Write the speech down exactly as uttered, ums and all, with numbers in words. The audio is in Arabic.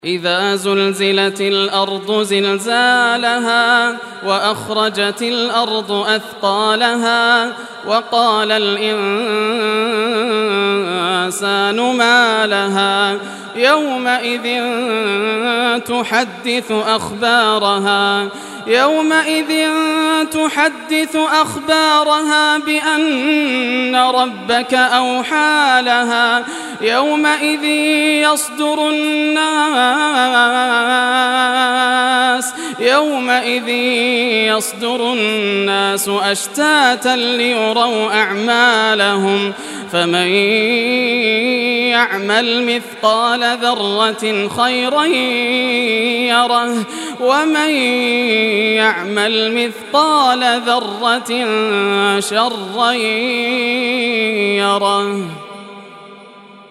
إذا زلزلت الأرض زلزالها وأخرجت الأرض أثقالها وقال الإنسان ما لها يومئذ تحدث أخبارها يومئذ يحدث أخبارها بأن ربك أوحى لها يومئذ يصدر الناس يومئذ يصدر الناس أشتاتا ليروا أعمالهم فمن يعمل مثقال ذرة خيرا يره ومن يعمل مثقال ذرة شرا يره.